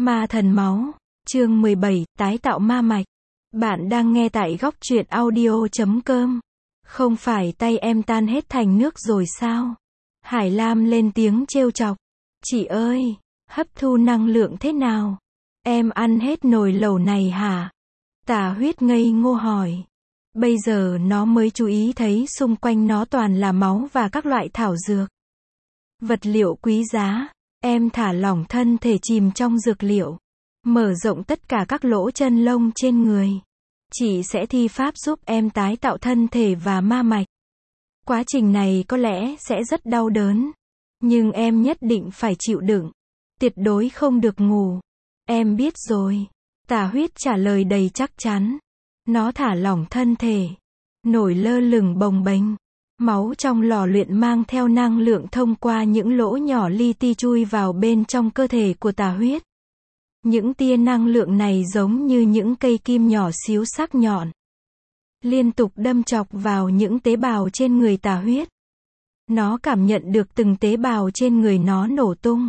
Ma thần máu, chương 17, tái tạo ma mạch. Bạn đang nghe tại góc truyện audio.com. Không phải tay em tan hết thành nước rồi sao? Hải Lam lên tiếng trêu chọc. Chị ơi, hấp thu năng lượng thế nào? Em ăn hết nồi lẩu này hả? Tà Huyết ngây ngô hỏi. Bây giờ nó mới chú ý thấy xung quanh nó toàn là máu và các loại thảo dược. Vật liệu quý giá. Em thả lỏng thân thể chìm trong dược liệu. Mở rộng tất cả các lỗ chân lông trên người. Chị sẽ thi pháp giúp em tái tạo thân thể và ma mạch. Quá trình này có lẽ sẽ rất đau đớn. Nhưng em nhất định phải chịu đựng. Tuyệt đối không được ngủ. Em biết rồi. Tà Huyết trả lời đầy chắc chắn. Nó thả lỏng thân thể. Nổi lơ lửng bồng bềnh. Máu trong lò luyện mang theo năng lượng thông qua những lỗ nhỏ li ti chui vào bên trong cơ thể của Tà Huyết. Những tia năng lượng này giống như những cây kim nhỏ xíu sắc nhọn. Liên tục đâm chọc vào những tế bào trên người Tà Huyết. Nó cảm nhận được từng tế bào trên người nó nổ tung.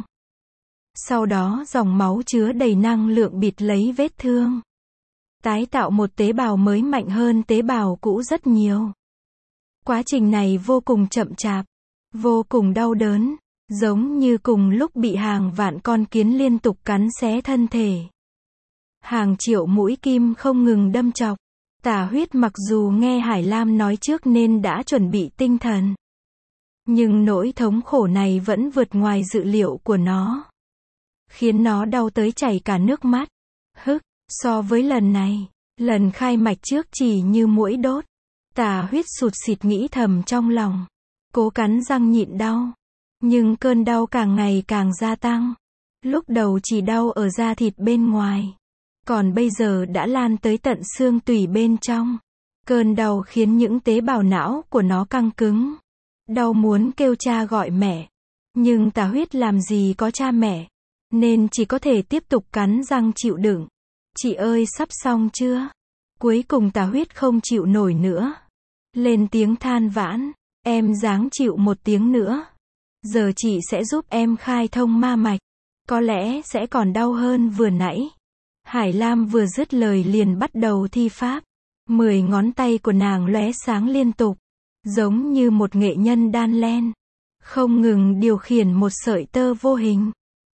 Sau đó dòng máu chứa đầy năng lượng bịt lấy vết thương. Tái tạo một tế bào mới mạnh hơn tế bào cũ rất nhiều. Quá trình này vô cùng chậm chạp, vô cùng đau đớn, giống như cùng lúc bị hàng vạn con kiến liên tục cắn xé thân thể. Hàng triệu mũi kim không ngừng đâm chọc. Tà Huyết mặc dù nghe Hải Lam nói trước nên đã chuẩn bị tinh thần. Nhưng nỗi thống khổ này vẫn vượt ngoài dự liệu của nó. Khiến nó đau tới chảy cả nước mắt. So với lần này, lần khai mạch trước chỉ như muỗi đốt. Tà Huyết sụt sịt nghĩ thầm trong lòng. Cố cắn răng nhịn đau. Nhưng cơn đau càng ngày càng gia tăng. Lúc đầu chỉ đau ở da thịt bên ngoài. Còn bây giờ đã lan tới tận xương tủy bên trong. Cơn đau khiến những tế bào não của nó căng cứng. Đau muốn kêu cha gọi mẹ. Nhưng Tà Huyết làm gì có cha mẹ. Nên chỉ có thể tiếp tục cắn răng chịu đựng. Chị ơi sắp xong chưa? Cuối cùng Tà Huyết không chịu nổi nữa. Lên tiếng than vãn. Em ráng chịu một tiếng nữa. Giờ chị sẽ giúp em khai thông ma mạch. Có lẽ sẽ còn đau hơn vừa nãy. Hải Lam vừa dứt lời liền bắt đầu thi pháp. 10 ngón tay của nàng lóe sáng liên tục. Giống như một nghệ nhân đan len. Không ngừng điều khiển một sợi tơ vô hình.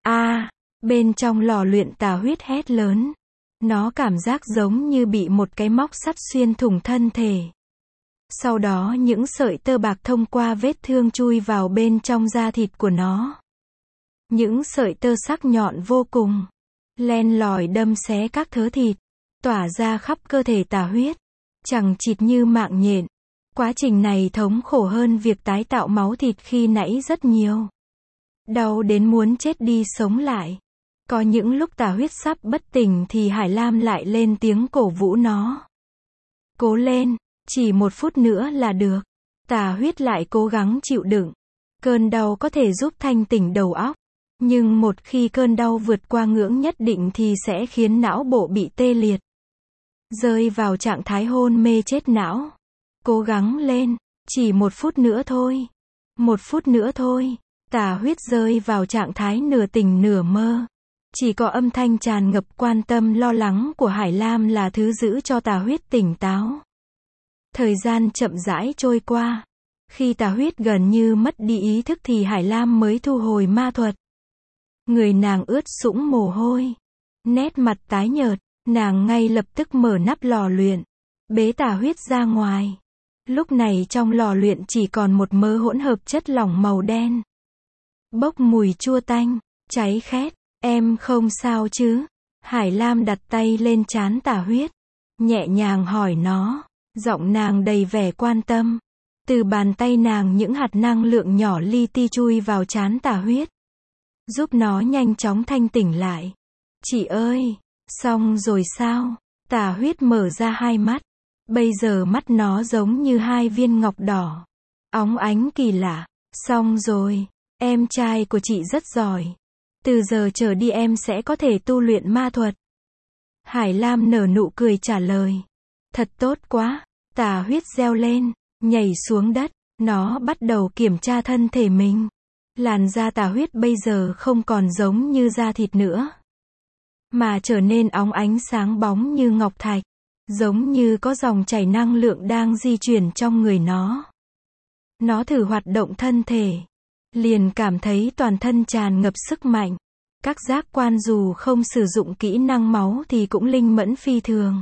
Bên trong lò luyện Tà Huyết hét lớn. Nó cảm giác giống như bị một cái móc sắt xuyên thủng thân thể. Sau đó những sợi tơ bạc thông qua vết thương chui vào bên trong da thịt của nó. Những sợi tơ sắc nhọn vô cùng. Len lỏi đâm xé các thớ thịt. Tỏa ra khắp cơ thể Tà Huyết. Chằng chịt như mạng nhện. Quá trình này thống khổ hơn việc tái tạo máu thịt khi nãy rất nhiều. Đau đến muốn chết đi sống lại. Có những lúc Tà Huyết sắp bất tỉnh thì Hải Lam lại lên tiếng cổ vũ nó. Cố lên, chỉ 1 phút nữa là được. Tà Huyết lại cố gắng chịu đựng. Cơn đau có thể giúp thanh tỉnh đầu óc. Nhưng một khi cơn đau vượt qua ngưỡng nhất định thì sẽ khiến não bộ bị tê liệt. Rơi vào trạng thái hôn mê chết não. Cố gắng lên, chỉ 1 phút nữa thôi. 1 phút nữa thôi. Tà Huyết rơi vào trạng thái nửa tỉnh nửa mơ. Chỉ có âm thanh tràn ngập quan tâm lo lắng của Hải Lam là thứ giữ cho Tà Huyết tỉnh táo. Thời gian chậm rãi trôi qua. Khi Tà Huyết gần như mất đi ý thức thì Hải Lam mới thu hồi ma thuật. Người nàng ướt sũng mồ hôi. Nét mặt tái nhợt, nàng ngay lập tức mở nắp lò luyện. Bế Tà Huyết ra ngoài. Lúc này trong lò luyện chỉ còn một mớ hỗn hợp chất lỏng màu đen. Bốc mùi chua tanh, cháy khét. Em không sao chứ? Hải Lam đặt tay lên trán Tà Huyết. Nhẹ nhàng hỏi nó. Giọng nàng đầy vẻ quan tâm. Từ bàn tay nàng những hạt năng lượng nhỏ li ti chui vào trán Tà Huyết. Giúp nó nhanh chóng thanh tỉnh lại. Chị ơi, xong rồi sao? Tà Huyết mở ra hai mắt. Bây giờ mắt nó giống như 2 viên ngọc đỏ. Óng ánh kỳ lạ. Xong rồi, em trai của chị rất giỏi. Từ giờ trở đi em sẽ có thể tu luyện ma thuật. Hải Lam nở nụ cười trả lời. Thật tốt quá. Tà Huyết reo lên, nhảy xuống đất. Nó bắt đầu kiểm tra thân thể mình. Làn da Tà Huyết bây giờ không còn giống như da thịt nữa. mà trở nên óng ánh sáng bóng như ngọc thạch, giống như có dòng chảy năng lượng đang di chuyển trong người nó. Nó thử hoạt động thân thể, liền cảm thấy toàn thân tràn ngập sức mạnh. Các giác quan dù không sử dụng kỹ năng máu thì cũng linh mẫn phi thường.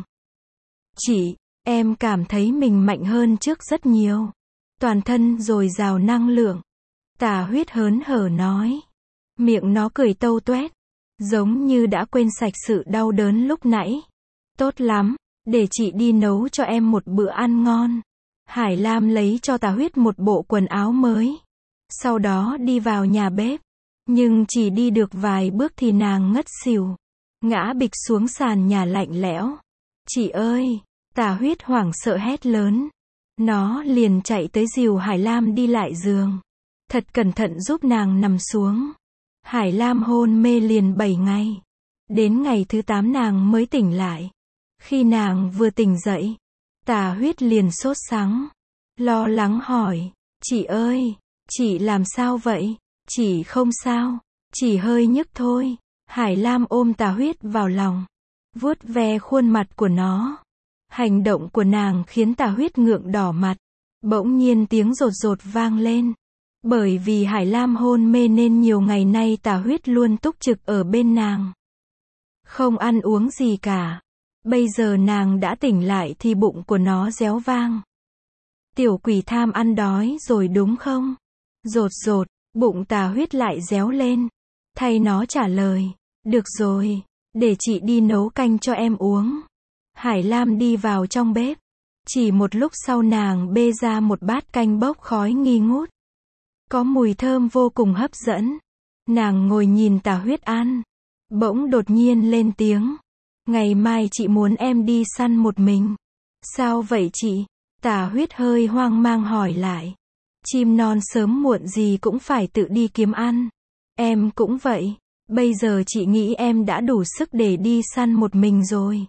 Chị, em cảm thấy mình mạnh hơn trước rất nhiều. Toàn thân dồi dào năng lượng. Tà Huyết hớn hở nói. Miệng nó cười tâu toét, giống như đã quên sạch sự đau đớn lúc nãy. Tốt lắm, để chị đi nấu cho em một bữa ăn ngon. Hải Lam lấy cho Tà Huyết một bộ quần áo mới. Sau đó đi vào nhà bếp. Nhưng chỉ đi được vài bước thì nàng ngất xỉu. Ngã bịch xuống sàn nhà lạnh lẽo. Chị ơi! Tà Huyết hoảng sợ hét lớn. Nó liền chạy tới dìu Hải Lam đi lại giường. Thật cẩn thận giúp nàng nằm xuống. Hải Lam hôn mê liền 7 ngày. Đến ngày thứ 8 nàng mới tỉnh lại. Khi nàng vừa tỉnh dậy, Tà Huyết liền sốt sắng. Lo lắng hỏi. Chị ơi! Chị làm sao vậy? Chị không sao. Chỉ hơi nhức thôi. Hải Lam ôm Tà Huyết vào lòng. Vuốt ve khuôn mặt của nó. Hành động của nàng khiến Tà Huyết ngượng đỏ mặt. Bỗng nhiên tiếng rột rột vang lên. Bởi vì Hải Lam hôn mê nên nhiều ngày nay Tà Huyết luôn túc trực ở bên nàng. Không ăn uống gì cả. Bây giờ nàng đã tỉnh lại thì bụng của nó réo vang. Tiểu quỷ tham ăn đói rồi đúng không? Rột rột, bụng Tà Huyết lại réo lên. Thay nó trả lời. Được rồi, để chị đi nấu canh cho em uống. Hải Lam đi vào trong bếp. Chỉ một lúc sau nàng bê ra một bát canh bốc khói nghi ngút. Có mùi thơm vô cùng hấp dẫn. Nàng ngồi nhìn Tà Huyết ăn. Bỗng đột nhiên lên tiếng. Ngày mai chị muốn em đi săn một mình. Sao vậy chị? Tà Huyết hơi hoang mang hỏi lại. Chim non sớm muộn gì cũng phải tự đi kiếm ăn. Em cũng vậy. Bây giờ chị nghĩ em đã đủ sức để đi săn một mình rồi.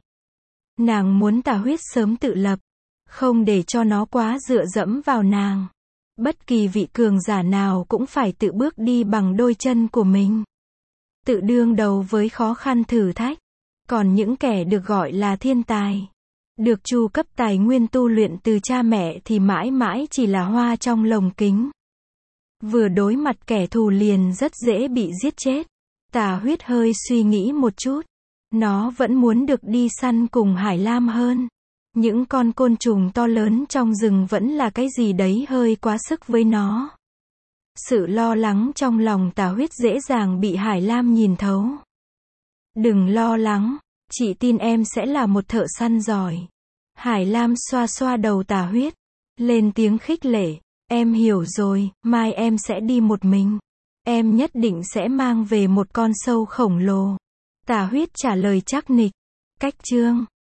Nàng muốn Tà Huyết sớm tự lập. Không để cho nó quá dựa dẫm vào nàng. Bất kỳ vị cường giả nào cũng phải tự bước đi bằng đôi chân của mình. Tự đương đầu với khó khăn thử thách. Còn những kẻ được gọi là thiên tài, được chu cấp tài nguyên tu luyện từ cha mẹ thì mãi mãi chỉ là hoa trong lồng kính. Vừa đối mặt kẻ thù liền rất dễ bị giết chết. Tà Huyết hơi suy nghĩ một chút. Nó vẫn muốn được đi săn cùng Hải Lam hơn. Những con côn trùng to lớn trong rừng vẫn là cái gì đấy hơi quá sức với nó. Sự lo lắng trong lòng Tà Huyết dễ dàng bị Hải Lam nhìn thấu. Đừng lo lắng, chị tin em sẽ là một thợ săn giỏi. Hải Lam xoa xoa đầu Tà Huyết, lên tiếng khích lệ. Em hiểu rồi, mai em sẽ đi một mình. Em nhất định sẽ mang về một con sâu khổng lồ. Tà Huyết trả lời chắc nịch. Cách chương